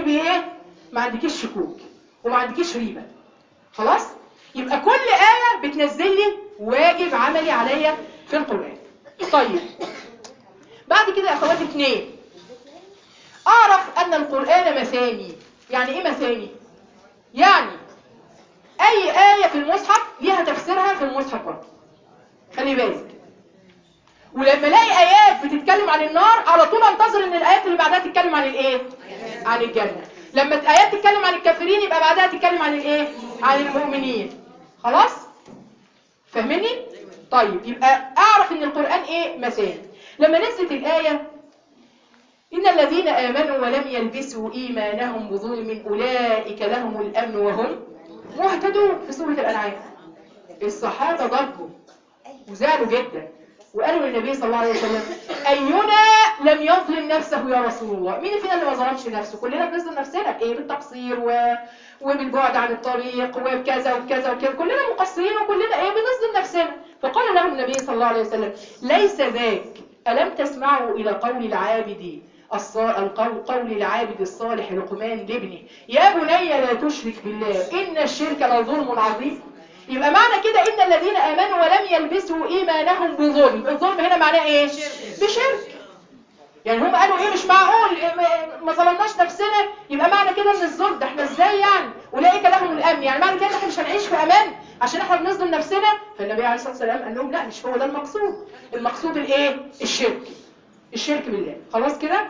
تبقي ايه؟ ما عندكيش شكوك وما عندكيش ريبه. خلاص؟ يبقى كل آية بتنزل لي واجب عملي عليا في القرآن. طيب بعد كده يا اخواتي 2 اعرف ان القرآن مثاني. يعني ايه مثاني؟ يعني اي آية في المصحف ليها تفسيرها في المصحف برضه. خلي بالك، ولما الاقي ايات بتتكلم عن النار على طول انتظر ان الايات اللي بعدها تتكلم عن الايه؟ عن الجنة. لما الايات تتكلم عن الكافرين يبقى بعدها تتكلم عن الايه؟ عن المؤمنين. خلاص؟ فاهمني؟ طيب يبقى اعرف ان القرآن ايه؟ مثاني. لما نزلت الآية إن الذين آمنوا ولم يلبسوا إيمانهم بظلم أولئك لهم الأمن وهم مهتدون في سورة الأنعام، الصحابة ضجوا وزعلوا جدا وقالوا للنبي صلى الله عليه وسلم أينا لم يظلم نفسه يا رسول الله؟ مين فينا اللي ما ظلمش نفسه؟ كلنا بنظلم نفسنا بإيه؟ بالتقصير وبالبعد عن الطريق وبكذا وكذا وكذا، كلنا مقصرين وكلنا إيه؟ بنظلم نفسنا. فقال لهم النبي صلى الله عليه وسلم ليس ذاك، ألم تسمعوا إلى قول العابد قول العابد الصالح لقمان لابنه يا بني لا تشرك بالله إن الشرك لظلم عظيم. يبقى معنى كده إن الذين آمنوا ولم يلبسوا إيمانهم بظلم، الظلم هنا معناه إيه؟ بشرك. يعني هم قالوا إيه؟ مش معقول ما ظلمناش نفسنا، يبقى معنى كده إن الظلم ده إحنا إزاي يعني؟ أولئك لهم الأمن، يعني معنى كده إحنا مش هنعيش في أمان عشان إحنا بنظلم نفسنا. فالنبي عليه الصلاة والسلام قال لهم لا، مش هو ده المقصود. المقصود الإيه؟ الشرك، الشرك بالله. خلاص كده؟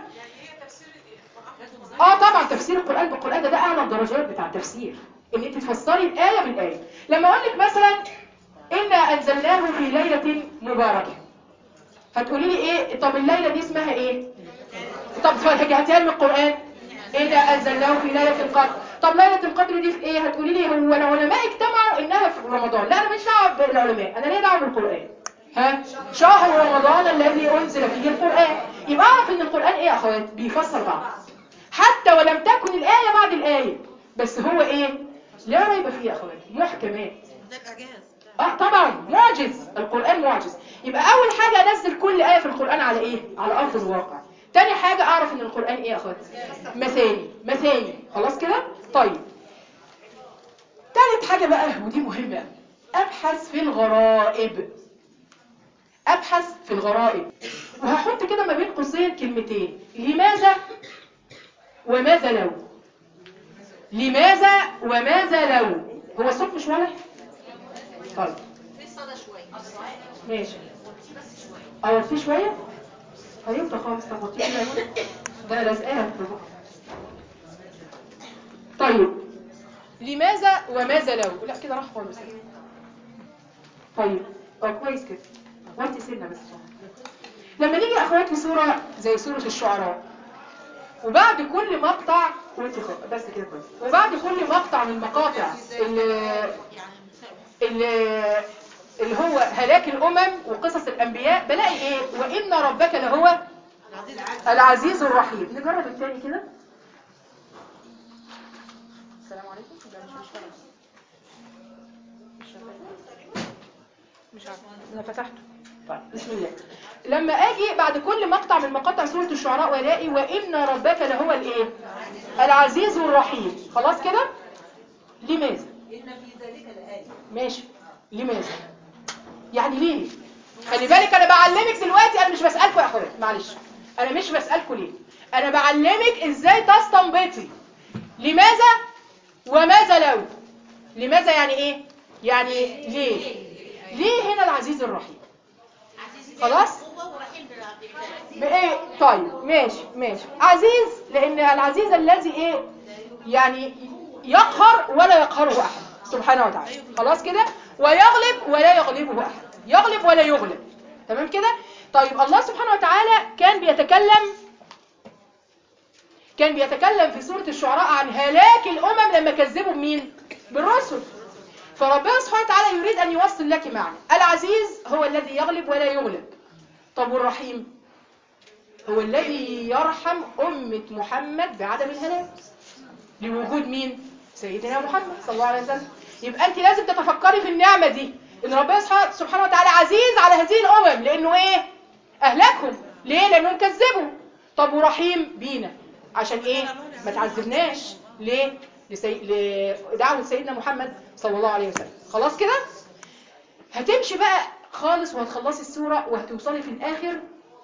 طبعا تفسير القرآن بالقرآن ده اعلى الدرجات بتاع التفسير، ان انت تفسري الآية بالآية. لما اقول لك مثلا إنا أنزلناه في ليلة مباركة، هتقولي لي ايه؟ طب الليلة دي اسمها ايه؟ طب هاتيها من القرآن. إنا أنزلناه في ليلة القدر. طب ليلة القدر دي في ايه؟ هتقولي لي هو العلماء اجتمعوا انها في رمضان. لا، انا مش دعوه بالعلماء، انا ليه دعوه بالقرآن. شهر رمضان الذي أنزل فيه القرآن. يبقى اعرف ان القرآن ايه يا اخوات؟ بيفسر بعض حتى ولم تكن الآية بعد الآية، بس هو ايه؟ لا ريب فيه يا اخوات، محكمات. ده الاعجاز. طبعا معجز، القرآن معجز. يبقى اول حاجة انزل كل آية في القرآن على ايه؟ على ارض الواقع. تاني حاجة اعرف ان القرآن ايه يا اخوات؟ مثاني. خلاص كده؟ طيب تالت حاجة بقى ودي مهمة، ابحث في الغرائب. وهحط كده ما بين قوسين كلمتين، لماذا وماذا لو. لماذا وماذا لو. هو الصوت مش واضح؟ طيب في صدى شويه. ماشي. في شوية؟ هيوطى خالص. طب وطيه كده يا منى؟ ده انا لازقاها في الربع. طيب لماذا وماذا لو. لا كده راح خالص. طيب كويس كده. وانت سنة بس. لما نيجي اخوات لسورة زي سورة الشعراء، وبعد كل مقطع بس كده كويس، وبعد كل مقطع من مقاطع اللي هو هلاك الامم وقصص الانبياء، بلاقي ايه؟ وان ربك لهو العزيز الرحيم. نجرب الثاني كده. السلام عليكم. مش عارفه انا فتحته. طيب بسم الله. لما اجي بعد كل مقطع من مقاطع سورة الشعراء والاقي وان ربك لهو الايه؟ العزيز الرحيم. خلاص كده؟ لماذا؟ ان في ذلك لآية. ماشي. لماذا؟ يعني ليه؟ خلي بالك انا بعلمك دلوقتي، انا مش بسألكوا يا اخوات، معلش انا مش بسألكوا ليه، انا بعلمك ازاي تستنبطي لماذا وماذا لو. لماذا يعني ايه؟ يعني ليه هنا العزيز الرحيم. خلاص بايه؟ طيب ماشي. عزيز لان العزيز الذي ايه؟ يعني يقهر ولا يقهره احد سبحانه وتعالى. خلاص كده؟ ويغلب ولا يغلبه احد، يغلب ولا يغلب. تمام كده؟ طيب الله سبحانه وتعالى كان بيتكلم في سورة الشعراء عن هلاك الامم لما كذبوا بمين؟ بالرسل. فربنا سبحانه وتعالى يريد ان يوصل لك معنى العزيز هو الذي يغلب ولا يغلب. طب والرحيم هو الذي يرحم أمة محمد بعدم الهلاك لوجود مين؟ سيدنا محمد صلى الله عليه وسلم. يبقى أنت لازم تتفكري في النعمة دي، إن ربنا سبحانه وتعالى عزيز على هذه الأمم لأنه إيه؟ أهلكهم. ليه؟ لأنهم كذبوا. طب ورحيم بينا عشان إيه؟ ما تعذبناش. ليه؟ لدعوة سيدنا محمد صلى الله عليه وسلم. خلاص كده؟ هتمشي بقى خالص وهتخلصي السورة وهتوصلي في الآخر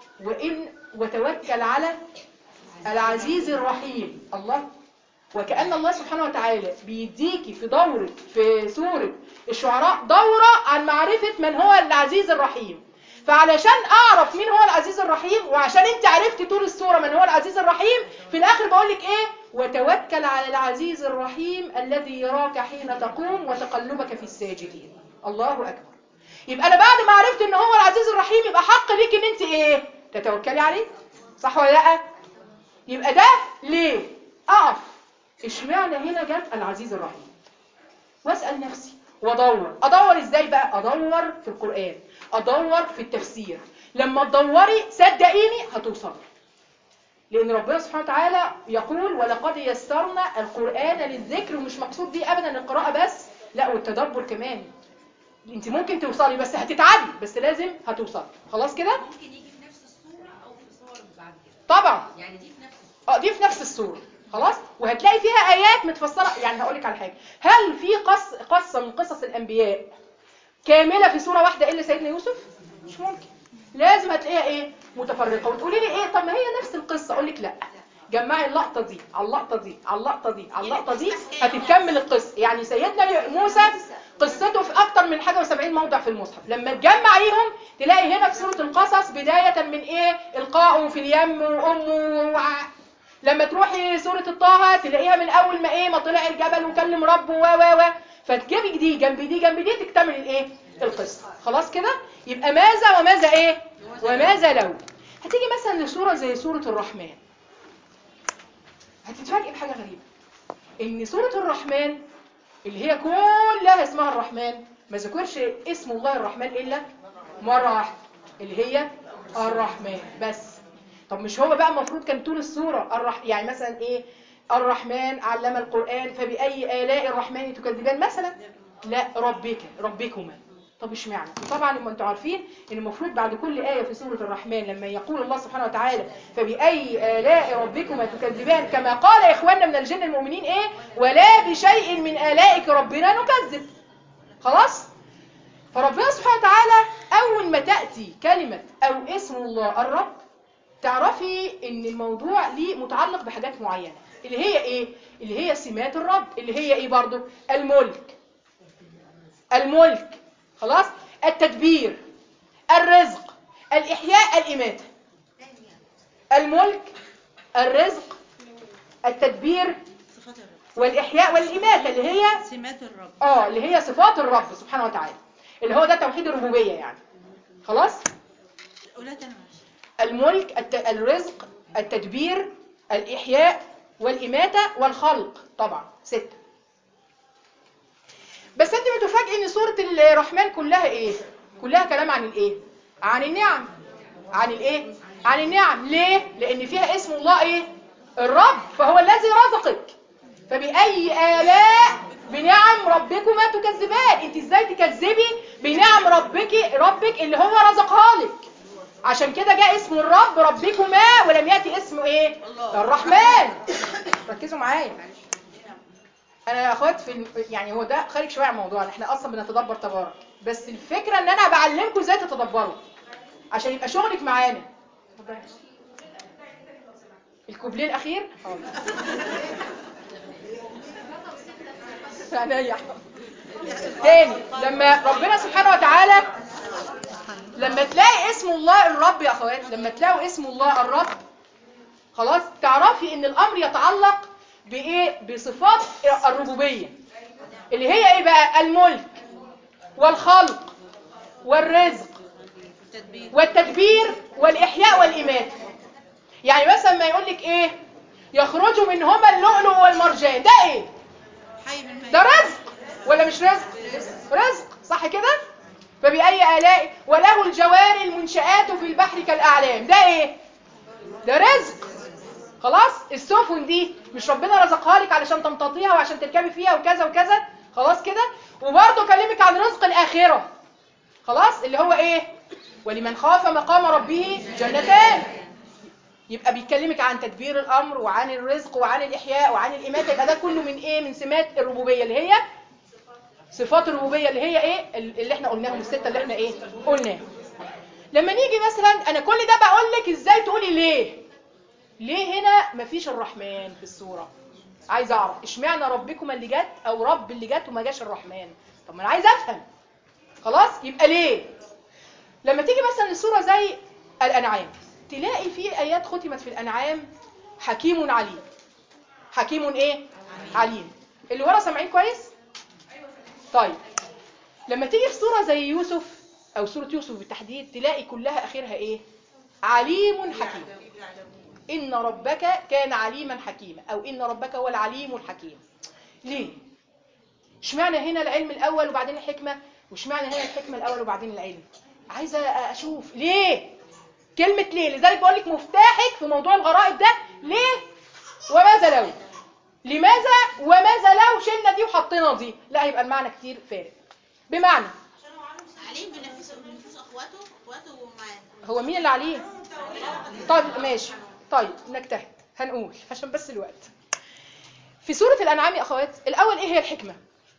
وتوكل على العزيز الرحيم. الله، وكأن الله سبحانه وتعالى بيديكي في سورة الشعراء دورة عن معرفة من هو العزيز الرحيم. فعلشان أعرف مين هو العزيز الرحيم، وعشان انت عرفتي طول السورة من هو العزيز الرحيم، في الآخر بقولك ايه؟ وتوكل على العزيز الرحيم الذي يراك حين تقوم وتقلبك في الساجدين. الله أكبر. يبقى أنا بعد ما عرفت ان هو العزيز الرحيم يبقى حق ليك ان انت ايه؟ تتوكلي عليه. صح ولا لا؟ يبقى ده ليه؟ أقف اشمعنى هنا جت العزيز الرحيم، واسأل نفسي ادور ازاي بقى؟ ادور في القرآن، ادور في التفسير. لما تدوري صدقيني هتوصلي، لان ربنا سبحانه وتعالى يقول ولقد يسرنا القرآن للذكر، ومش مقصود بيه ابدا القراءة بس، لا والتدبر كمان. انت ممكن توصلي بس هتتعبي، بس لازم هتوصلي. خلاص كده؟ ممكن يجي في نفس الصورة او في صور بعد كده. طبعا يعني دي في نفس الصورة. دي في نفس الصورة. خلاص، وهتلاقي فيها آيات متفسرة. يعني هقولك على حاجة، هل في قصة من قصص الأنبياء كاملة في سورة واحدة إلا سيدنا يوسف؟ مش ممكن، لازم هتلاقيها إيه؟ متفرقة. وتقولي لي إيه؟ طب ما هي نفس القصة. أقولك لا، جمعي اللقطة دي على اللقطة دي على اللقطة دي على اللقطة دي، هتتكمل القصة. يعني سيدنا موسى قصته في أكتر من حاجة و70 موضع في المصحف، لما تجمعيهم تلاقي هنا في سورة القصص بداية من إيه؟ إلقاؤه في اليم وأمه لما تروحي سورة الطه تلاقيها من أول ما إيه؟ ما طلع الجبل وكلم ربه فتجيبي دي جنب دي جنب دي تكتمل الإيه؟ القصة. خلاص كده؟ يبقى ماذا وماذا إيه؟ وماذا لو. هتيجي مثلا لسورة زي سورة الرحمن، هتتفاجئي بحاجة غريبة، إن سورة الرحمن اللي هي كلها اسمها الرحمن، ما ذكرش اسم الله الرحمن إلا مرة واحدة اللي هي الرحمن بس. طب مش هو بقى المفروض كان طول السورة يعني مثلا ايه؟ الرحمن علم القرآن فبأي آلاء الرحمن تكذبان مثلا؟ لا، ربكما. طب اشمعنى؟ طبعا لما انتم عارفين ان المفروض بعد كل آية في سورة الرحمن لما يقول الله سبحانه وتعالى فبأي آلاء ربكما تكذبان، كما قال إخواننا من الجن المؤمنين ايه؟ ولا بشيء من آلائك ربنا نكذب. خلاص؟ فربنا سبحانه وتعالى أول ما تأتي كلمة أو اسم الله الرب تعرفي ان الموضوع ليه متعلق بحاجات معينة، اللي هي ايه؟ اللي هي سمات الرب، اللي هي ايه برضو؟ الملك. خلاص؟ التدبير، الرزق، الإحياء، الإماتة. الملك، الرزق، التدبير، والإحياء والإماتة اللي هي سمات الرب. اللي هي صفات الرب سبحانه وتعالى، اللي هو ده توحيد الربوبية يعني. خلاص؟ الملك، الرزق، التدبير، الإحياء والإماتة والخلق. طبعا 6. بس انت بتفاجئي ان سورة الرحمن كلها ايه؟ كلها كلام عن الايه؟ عن النعم. عن الايه؟ عن النعم. ليه؟ لان فيها اسم الله ايه؟ الرب، فهو الذي رزقك. فبأي آلاء بنعم ربكما تكذبان. انت ازاي تكذبي بنعم ربك اللي هو رزقها لك؟ عشان كده جاء اسم الرب ربكما ولم يأتي اسمه ايه؟ الرحمن. ركزوا معايا. انا يا اخوات يعني هو ده خارج شويه عن موضوعنا، احنا اصلا بنتدبر تبارك، بس الفكره ان انا بعلمكم ازاي تتدبروا عشان يبقى شغلك معانا. الكوبليه الاخير ثانيه تاني. لما ربنا سبحانه وتعالى لما تلاقي اسم الله الرب يا اخوات، لما تلاقوا اسم الله الرب خلاص تعرفي ان الامر يتعلق بايه؟ بصفات الربوبيه اللي هي ايه بقى؟ الملك والخلق والرزق والتدبير والإحياء والإماتة. يعني مثلا ما يقولك ايه؟ يخرج منهما اللؤلؤ والمرجان، ده ايه؟ ده رزق ولا مش رزق؟ رزق، صح كده؟ فبأي آلاء وله الجوار المنشآت في البحر كالأعلام، ده ايه؟ ده رزق. خلاص؟ السفن دي مش ربنا رزقها لك علشان تمتطيها وعشان تركبي فيها وكذا وكذا؟ خلاص كده؟ وبرضه كلمك عن رزق الآخرة. خلاص؟ اللي هو ايه؟ ولمن خاف مقام ربه جنتان. يبقى بيكلمك عن تدبير الامر وعن الرزق وعن الاحياء وعن الاماته. يبقى ده كله من ايه؟ من سمات الربوبيه اللي هي صفات الربوبيه اللي هي ايه؟ اللي احنا قلناهم السته اللي احنا ايه قلناهم. لما نيجي مثلا، انا كل ده بقول لك ازاي تقولي ليه هنا مفيش الرحمن في السوره. عايز اعرف اشمعنى ربكم اللي جت او رب اللي جت وما جاش الرحمن. طب ما انا عايز افهم. خلاص يبقى ليه لما تيجي مثلا السوره زي الانعام تلاقي في ايات ختمت في الانعام حكيم عليم. حكيم ايه؟ عليم. اللي ورا سامعين كويس؟ طيب لما تيجي في سوره زي يوسف او سوره يوسف بالتحديد تلاقي كلها اخرها ايه؟ عليم حكيم. ان ربك كان عليما حكيما، او ان ربك هو العليم الحكيم. ليه؟ اشمعنى هنا العلم الاول وبعدين الحكمه، واشمعنى هنا الحكمه الاول وبعدين العلم؟ عايزه اشوف ليه. كلمه ليه، لذلك بقول لك مفتاحك في موضوع الغرائب ده ليه وماذا لو. لماذا وماذا لو شلنا دي وحطينا دي، لا هيبقى المعنى كتير فارق. بمعنى عشان هو عليم بنفوس اخواته ومعاه. هو مين اللي عليه؟ طيب ماشي، طيب نجتهد هنقول عشان بس الوقت. في سورة الأنعام يا أخوات الأول إيه هي الحكمة؟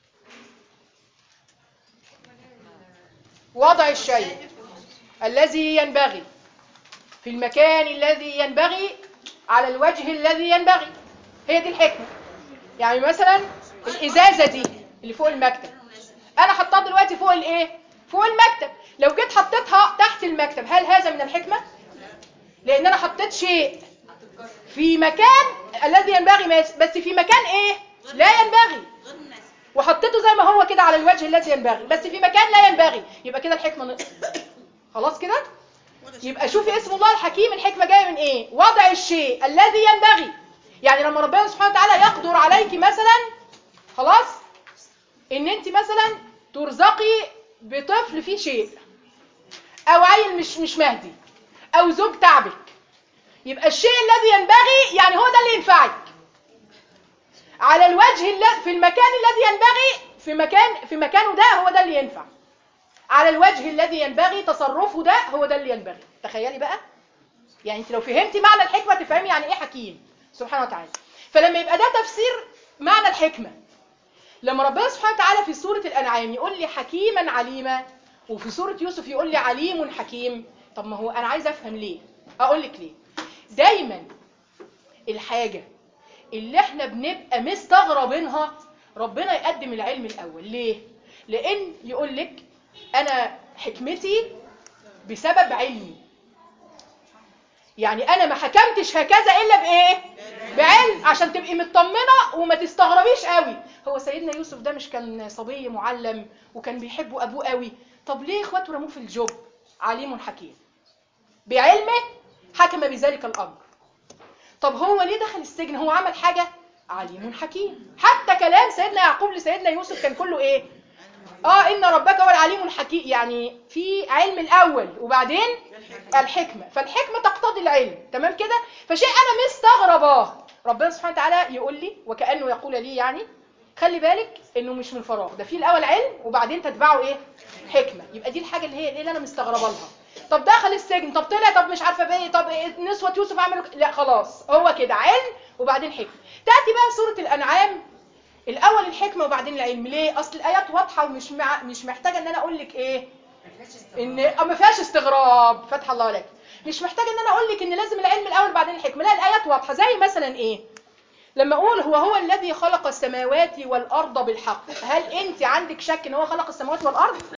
وضع الشيء الذي ينبغي في المكان الذي ينبغي على الوجه الذي ينبغي، هي دي الحكمة. يعني مثلا الإزازة دي اللي فوق المكتب أنا حطها دلوقتي فوق الإيه؟ فوق المكتب. لو جيت حطيتها تحت المكتب هل هذا من الحكمة؟ لأن أنا حطيت شيء في مكان الذي ينبغي بس في مكان إيه؟ لا ينبغي، وحطيته زي ما هو كده على الوجه الذي ينبغي بس في مكان لا ينبغي، يبقى كده الحكمة نقصت. خلاص كده؟ يبقى شوفي اسم الله الحكيم الحكمة جاية من إيه؟ وضع الشيء الذي ينبغي. يعني لما ربنا سبحانه وتعالى يقدر عليك مثلا خلاص إن أنت مثلا ترزقي بطفل فيه شيء، أو عيل مش مهدي، أو زوج تعبك، يبقى الشيء الذي ينبغي يعني هو ده اللي ينفعك على الوجه في المكان الذي ينبغي، في مكانه ده هو ده اللي ينفع على الوجه الذي ينبغي، تصرفه ده هو ده اللي ينبغي. تخيلي بقى، يعني انت لو فهمتي معنى الحكمة تفهمي يعني ايه حكيم سبحانه وتعالى. فلما يبقى ده تفسير معنى الحكمة، لما ربنا سبحانه وتعالى في سورة الأنعام يقول لي حكيما عليما وفي سورة يوسف يقول لي عليم حكيم، طب ما هو أنا عايز أفهم ليه. أقول لك ليه. دايما الحاجة اللي احنا بنبقى مستغربينها ربنا يقدم العلم الأول. ليه؟ لأن يقول لك أنا حكمتي بسبب علمي. يعني أنا ما حكمتش هكذا إلا بإيه؟ بعلم، عشان تبقي مطمنة وما تستغربيش قوي. هو سيدنا يوسف ده مش كان صبي معلم وكان بيحبه أبوه قوي؟ طب ليه إخواته رموه في الجب؟ عليم حكيم، بعلمه حكم بذلك الأمر. طب هو ليه دخل السجن؟ هو عمل حاجة؟ عليم حكيم. حتى كلام سيدنا يعقوب لسيدنا يوسف كان كله إيه؟ إن ربك هو العليم الحكيم، يعني في علم الأول وبعدين الحكمة، فالحكمة تقتضي العلم. تمام كده؟ فشيء أنا مستغرباه ربنا سبحانه وتعالى يقول لي وكأنه يقول لي يعني خلي بالك إنه مش من فراغ، ده في الأول علم وبعدين تتبعه إيه؟ حكمة. يبقى دي الحاجة اللي هي اللي أنا مستغربة لها. طب دخل السجن، طب طلع، طب مش عارفة بإيه، طب نسوة يوسف عملوا لا خلاص هو كده علم وبعدين حكمة. تأتي بقى سورة الأنعام الأول الحكمة وبعدين العلم. ليه؟ أصل الآيات واضحة ومش مش محتاجة إن أنا أقول لك إيه؟ إن ما فيهاش استغراب. فتح الله لك. مش محتاجة إن أنا أقول لك إن لازم العلم الأول بعدين الحكمة. لا، الآيات واضحة. زي مثلا إيه؟ لما أقول هو الذي خلق السماوات والأرض بالحق، هل أنت عندك شك إن هو خلق السماوات والأرض؟